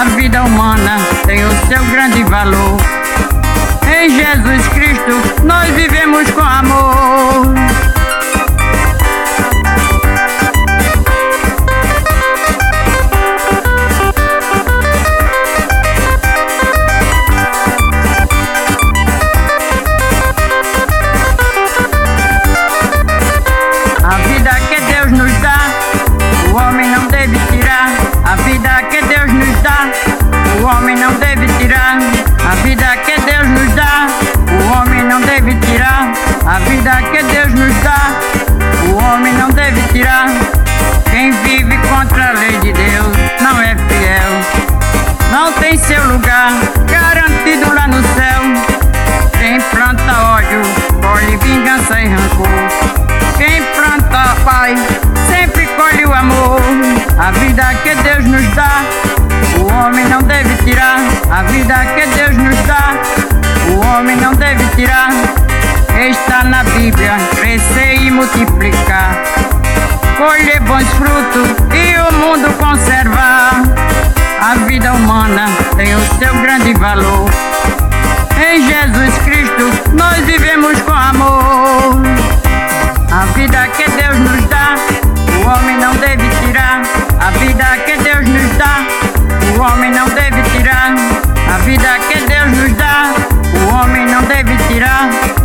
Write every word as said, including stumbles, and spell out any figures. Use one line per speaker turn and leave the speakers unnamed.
vida humana tem o seu grande valor. Em Jesus Cristo nós vivemos com amor. A vida que Deus nos dá, o homem não deve tirar. A vida que Deus nos dá, o homem não deve tirar. A vida que Deus nos dá, o homem não deve tirar. A vida que Deus nos dá, o homem não deve tirar. Quem vive contra a lei de Deus não é fiel, não tem seu lugar garantido lá no céu. Quem planta ódio, colhe vingança e rancor. Quem planta paz, sempre colhe o amor. A vida que Deus nos dá, o homem não deve tirar. A vida que Deus nos dá, o homem não deve tirar. Está na Bíblia, crescer e multiplicar, colher bons frutos e o mundo conservar. A vida humana tem o seu grande valor. Em Jesus Cristo nós vivemos com amor. A vida que Deus nos dá, o homem não deve tirar. A vida que Deus nos dá, o homem não deve tirar. A vida que Deus nos dá, o homem não deve tirar.